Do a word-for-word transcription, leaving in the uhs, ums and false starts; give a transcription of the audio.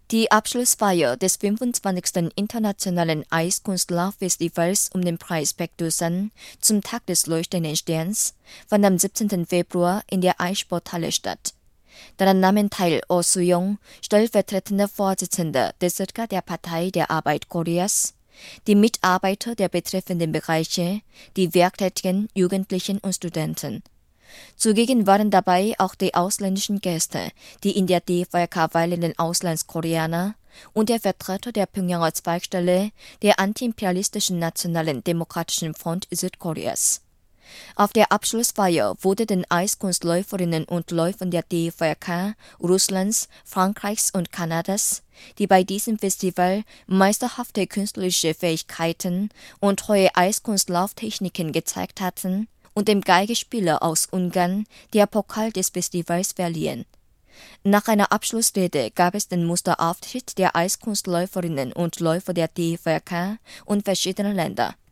Die Abschlussfeier des fünfundzwanzigsten Internationalen Eiskunstlauf-Festivals um den Preis Baek-Do-san zum Tag des Leuchtenden Sterns fand am siebzehnten Februar in der Eissporthalle statt. Daran nahmen teil Oh Soo-young, stellvertretender Vorsitzender des S I D K der Partei der Arbeit Koreas, die Mitarbeiter der betreffenden Bereiche, die werktätigen Jugendlichen und Studenten. Zugegen waren dabei auch die ausländischen Gäste, die in der D V R K weilenden Auslandskoreaner und der Vertreter der Pjöngjanger Zweigstelle der antiimperialistischen Nationalen Demokratischen Front Südkoreas. Auf der Abschlussfeier wurde den Eiskunstläuferinnen und Läufern der D V R K, Russlands, Frankreichs und Kanadas, die bei diesem Festival meisterhafte künstlerische Fähigkeiten und hohe Eiskunstlauftechniken gezeigt hatten, und dem Geigespieler aus Ungarn der Pokal des Festivals verliehen. Nach einer Abschlussrede gab es den Musterauftritt der Eiskunstläuferinnen und Läufer der D V R K und verschiedener Länder.